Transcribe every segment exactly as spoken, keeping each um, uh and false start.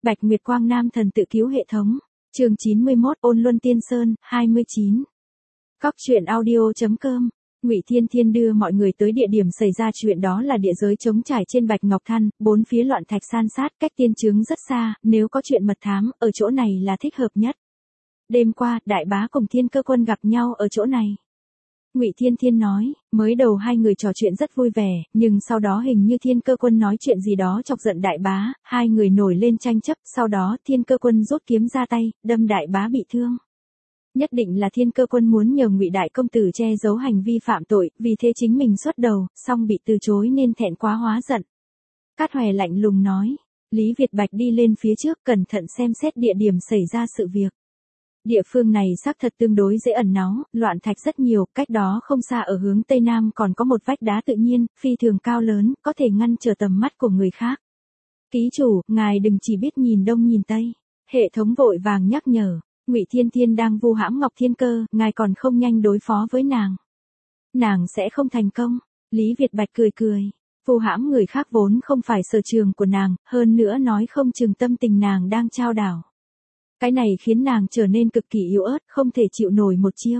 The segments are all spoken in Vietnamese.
Bạch Nguyệt Quang Nam thần tự cứu hệ thống. Chương chín mươi mốt, Ôn Luân Tiên Sơn, hai mươi chín. Cóc truyện audio chấm com. Ngụy Thiên Thiên đưa mọi người tới địa điểm xảy ra chuyện, đó là địa giới trống trải trên Bạch Ngọc Than, bốn phía loạn thạch san sát, cách tiên trướng rất xa, nếu có chuyện mật thám, ở chỗ này là thích hợp nhất. Đêm qua, Đại Bá cùng Thiên Cơ Quân gặp nhau ở chỗ này. Ngụy Thiên Thiên nói, mới đầu hai người trò chuyện rất vui vẻ, nhưng sau đó hình như Thiên Cơ Quân nói chuyện gì đó chọc giận Đại Bá, hai người nổi lên tranh chấp, sau đó Thiên Cơ Quân rút kiếm ra tay, đâm Đại Bá bị thương. Nhất định là Thiên Cơ Quân muốn nhờ Ngụy đại công tử che giấu hành vi phạm tội, vì thế chính mình xuất đầu, song bị từ chối nên thẹn quá hóa giận. Cát Hoè lạnh lùng nói, Lý Việt Bạch đi lên phía trước cẩn thận xem xét địa điểm xảy ra sự việc. Địa phương này xác thật tương đối dễ ẩn náu, loạn thạch rất nhiều, cách đó không xa ở hướng Tây Nam còn có một vách đá tự nhiên, phi thường cao lớn, có thể ngăn trở tầm mắt của người khác. Ký chủ, ngài đừng chỉ biết nhìn đông nhìn tây. Hệ thống vội vàng nhắc nhở, Ngụy Thiên Thiên đang vu hãm Ngọc Thiên Cơ, ngài còn không nhanh đối phó với nàng. Nàng sẽ không thành công. Lý Việt Bạch cười cười, vu hãm người khác vốn không phải sở trường của nàng, hơn nữa nói không chừng tâm tình nàng đang trao đảo. Cái này khiến nàng trở nên cực kỳ yếu ớt, không thể chịu nổi một chiêu.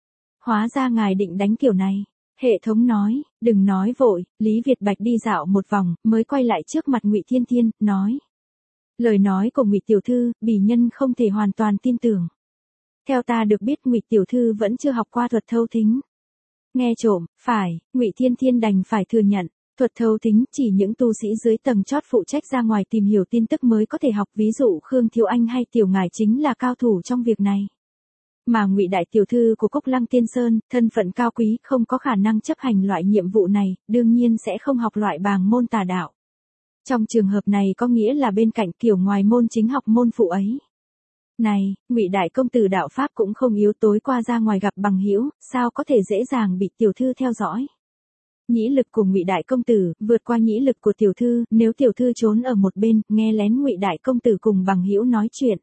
Hóa ra ngài định đánh kiểu này. Hệ thống nói, đừng nói vội. Lý Việt Bạch đi dạo một vòng, mới quay lại trước mặt Ngụy Thiên Thiên, nói. Lời nói của Ngụy tiểu thư, bỉ nhân không thể hoàn toàn tin tưởng. Theo ta được biết Ngụy tiểu thư vẫn chưa học qua thuật thâu thính. Nghe trộm, phải, Ngụy Thiên Thiên đành phải thừa nhận. Thuật thâu thính chỉ những tu sĩ dưới tầng chót phụ trách ra ngoài tìm hiểu tin tức mới có thể học, ví dụ Khương Thiếu Anh hay Tiểu Ngải chính là cao thủ trong việc này. Mà Ngụy đại tiểu thư của Cốc Lăng Tiên Sơn, thân phận cao quý, không có khả năng chấp hành loại nhiệm vụ này, đương nhiên sẽ không học loại bàng môn tà đạo. Trong trường hợp này có nghĩa là bên cạnh kiểu ngoài môn chính học môn phụ ấy. Này, Ngụy đại công tử đạo pháp cũng không yếu, tối qua ra ngoài gặp bằng hữu, sao có thể dễ dàng bị tiểu thư theo dõi. Nhĩ lực của Ngụy đại công tử vượt qua nhĩ lực của tiểu thư, nếu tiểu thư trốn ở một bên, nghe lén Ngụy đại công tử cùng bằng hữu nói chuyện,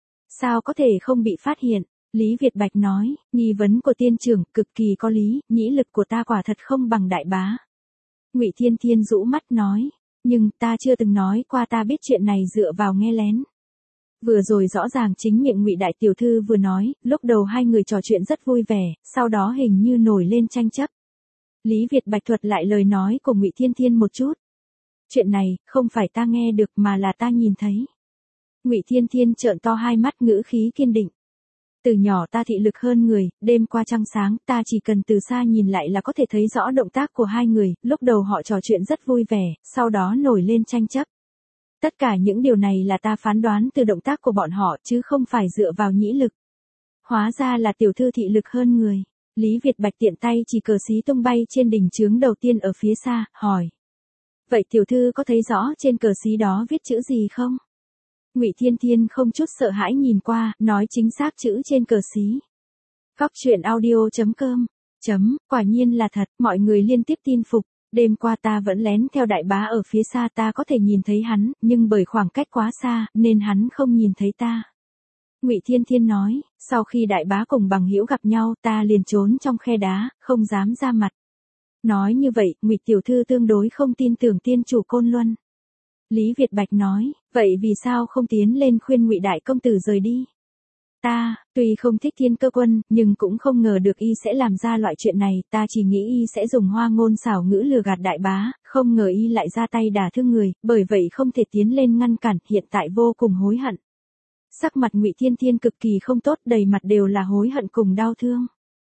sao có thể không bị phát hiện? Lý Việt Bạch nói, nghi vấn của tiên trưởng cực kỳ có lý, nhĩ lực của ta quả thật không bằng Đại Bá. Ngụy Thiên Thiên rũ mắt nói, nhưng ta chưa từng nói qua ta biết chuyện này dựa vào nghe lén. Vừa rồi rõ ràng chính miệng Ngụy đại tiểu thư vừa nói, lúc đầu hai người trò chuyện rất vui vẻ, sau đó hình như nổi lên tranh chấp. Lý Việt Bạch thuật lại lời nói của Ngụy Thiên Thiên một chút. Chuyện này, không phải ta nghe được mà là ta nhìn thấy. Ngụy Thiên Thiên trợn to hai mắt, ngữ khí kiên định. Từ nhỏ ta thị lực hơn người, đêm qua trăng sáng, ta chỉ cần từ xa nhìn lại là có thể thấy rõ động tác của hai người, lúc đầu họ trò chuyện rất vui vẻ, sau đó nổi lên tranh chấp. Tất cả những điều này là ta phán đoán từ động tác của bọn họ chứ không phải dựa vào nhĩ lực. Hóa ra là tiểu thư thị lực hơn người. Lý Việt Bạch tiện tay chỉ cờ xí tung bay trên đỉnh chướng đầu tiên ở phía xa, hỏi. Vậy tiểu thư có thấy rõ trên cờ xí đó viết chữ gì không? Ngụy Thiên Thiên không chút sợ hãi nhìn qua, nói chính xác chữ trên cờ xí. Cóc truyện audio chấm com. Chấm, quả nhiên là thật, mọi người liên tiếp tin phục. Đêm qua ta vẫn lén theo Đại Bá ở phía xa, ta có thể nhìn thấy hắn, nhưng bởi khoảng cách quá xa, nên hắn không nhìn thấy ta. Ngụy Thiên Thiên nói, sau khi Đại Bá cùng bằng hữu gặp nhau, ta liền trốn trong khe đá, không dám ra mặt. Nói như vậy, Ngụy tiểu thư tương đối không tin tưởng tiên chủ Côn Luân. Lý Việt Bạch nói, vậy vì sao không tiến lên khuyên Ngụy đại công tử rời đi? Ta, tuy không thích Thiên Cơ Quân, nhưng cũng không ngờ được y sẽ làm ra loại chuyện này, ta chỉ nghĩ y sẽ dùng hoa ngôn xảo ngữ lừa gạt Đại Bá, không ngờ y lại ra tay đả thương người, bởi vậy không thể tiến lên ngăn cản, hiện tại vô cùng hối hận. Sắc mặt Ngụy Thiên Thiên cực kỳ không tốt, đầy mặt đều là hối hận cùng đau thương.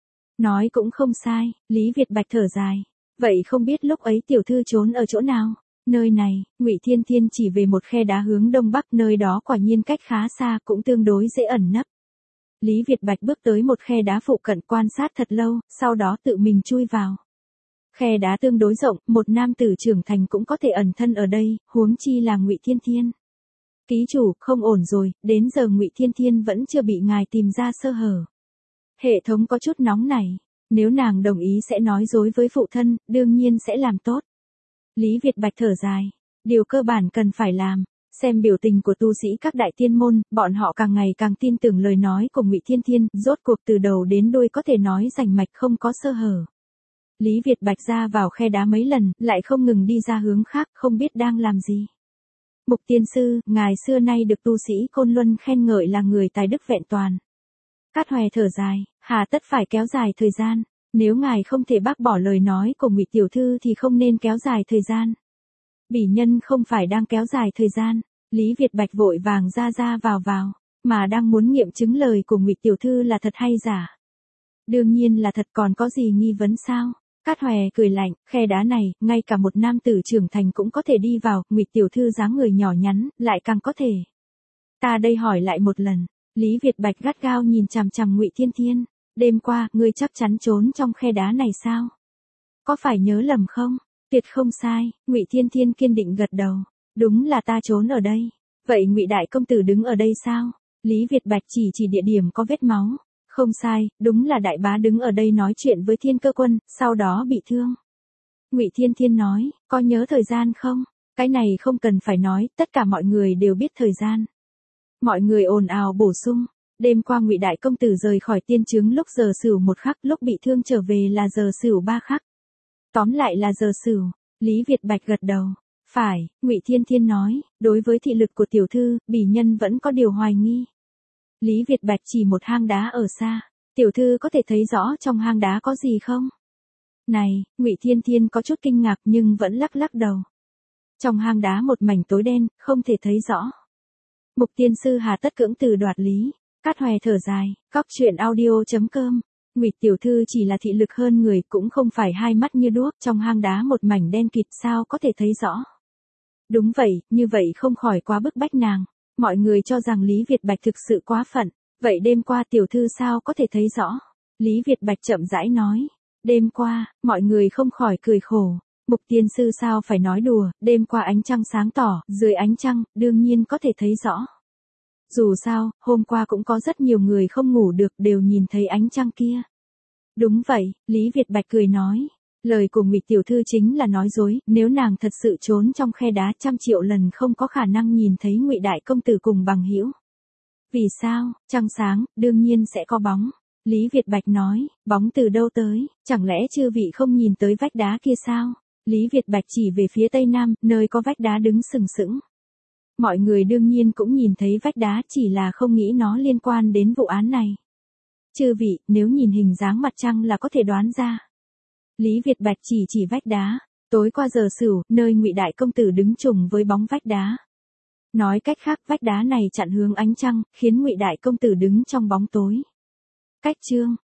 Nói cũng không sai, Lý Việt Bạch thở dài. Vậy không biết lúc ấy tiểu thư trốn ở chỗ nào? Nơi này, Ngụy Thiên Thiên chỉ về một khe đá hướng đông bắc, nơi đó quả nhiên cách khá xa, cũng tương đối dễ ẩn nấp. Lý Việt Bạch bước tới một khe đá phụ cận quan sát thật lâu, sau đó tự mình chui vào. Khe đá tương đối rộng, một nam tử trưởng thành cũng có thể ẩn thân ở đây, huống chi là Ngụy Thiên Thiên. Ký chủ, không ổn rồi, đến giờ Ngụy Thiên Thiên vẫn chưa bị ngài tìm ra sơ hở. Hệ thống có chút nóng nảy, nếu nàng đồng ý sẽ nói dối với phụ thân, đương nhiên sẽ làm tốt. Lý Việt Bạch thở dài, điều cơ bản cần phải làm, xem biểu tình của tu sĩ các đại tiên môn, bọn họ càng ngày càng tin tưởng lời nói của Ngụy Thiên Thiên, rốt cuộc từ đầu đến đuôi có thể nói rành mạch không có sơ hở. Lý Việt Bạch ra vào khe đá mấy lần, lại không ngừng đi ra hướng khác, không biết đang làm gì. Mục tiên sư, ngài xưa nay được tu sĩ Côn Luân khen ngợi là người tài đức vẹn toàn. Cát Hoè thở dài, hà tất phải kéo dài thời gian, nếu ngài không thể bác bỏ lời nói của Ngụy tiểu thư thì không nên kéo dài thời gian. Bỉ nhân không phải đang kéo dài thời gian, Lý Việt Bạch vội vàng ra ra vào vào, mà đang muốn nghiệm chứng lời của Ngụy tiểu thư là thật hay giả. Đương nhiên là thật, còn có gì nghi vấn sao? Cát Hoè cười lạnh, khe đá này, ngay cả một nam tử trưởng thành cũng có thể đi vào, Ngụy tiểu thư dáng người nhỏ nhắn, lại càng có thể. Ta đây hỏi lại một lần, Lý Việt Bạch gắt gao nhìn chằm chằm Ngụy Thiên Thiên, đêm qua, ngươi chắc chắn trốn trong khe đá này sao? Có phải nhớ lầm không? Tuyệt không sai, Ngụy Thiên Thiên kiên định gật đầu, đúng là ta trốn ở đây. Vậy Ngụy đại công tử đứng ở đây sao? Lý Việt Bạch chỉ chỉ địa điểm có vết máu. Không sai, đúng là đại bá đứng ở đây nói chuyện với Thiên Cơ Quân, sau đó bị thương. Ngụy Thiên Thiên nói, có nhớ thời gian không? Cái này không cần phải nói, tất cả mọi người đều biết thời gian. Mọi người ồn ào bổ sung, đêm qua Ngụy đại công tử rời khỏi tiên trướng lúc giờ sửu một khắc, lúc bị thương trở về là giờ sửu ba khắc. Tóm lại là giờ sửu. Lý Việt Bạch gật đầu. Phải, Ngụy Thiên Thiên nói, đối với thị lực của tiểu thư, bỉ nhân vẫn có điều hoài nghi. Lý Việt Bạch chỉ một hang đá ở xa, tiểu thư có thể thấy rõ trong hang đá có gì không? Này, Ngụy Thiên Thiên có chút kinh ngạc nhưng vẫn lắc lắc đầu. Trong hang đá một mảnh tối đen, không thể thấy rõ. Mục tiên sư hà tất cưỡng từ đoạt lý, Cát Hoè thở dài, cóc truyện audio chấm com. Ngụy tiểu thư chỉ là thị lực hơn người, cũng không phải hai mắt như đuốc, trong hang đá một mảnh đen kịt sao có thể thấy rõ. Đúng vậy, như vậy không khỏi quá bức bách nàng. Mọi người cho rằng Lý Việt Bạch thực sự quá phận, vậy đêm qua tiểu thư sao có thể thấy rõ? Lý Việt Bạch chậm rãi nói, đêm qua, mọi người không khỏi cười khổ. Mục tiên sư sao phải nói đùa, đêm qua ánh trăng sáng tỏ, dưới ánh trăng, đương nhiên có thể thấy rõ. Dù sao, hôm qua cũng có rất nhiều người không ngủ được đều nhìn thấy ánh trăng kia. Đúng vậy, Lý Việt Bạch cười nói. Lời của Ngụy tiểu thư chính là nói dối, nếu nàng thật sự trốn trong khe đá trăm triệu lần không có khả năng nhìn thấy Ngụy đại công tử cùng bằng hữu. Vì sao? Trăng sáng, đương nhiên sẽ có bóng. Lý Việt Bạch nói, bóng từ đâu tới, chẳng lẽ chư vị không nhìn tới vách đá kia sao? Lý Việt Bạch chỉ về phía tây nam, nơi có vách đá đứng sừng sững. Mọi người đương nhiên cũng nhìn thấy vách đá, chỉ là không nghĩ nó liên quan đến vụ án này. Chư vị, nếu nhìn hình dáng mặt trăng là có thể đoán ra. Lý Việt Bạch chỉ chỉ vách đá, tối qua giờ sửu, nơi Ngụy đại công tử đứng trùng với bóng vách đá. Nói cách khác, vách đá này chặn hướng ánh trăng, khiến Ngụy đại công tử đứng trong bóng tối. Cách chương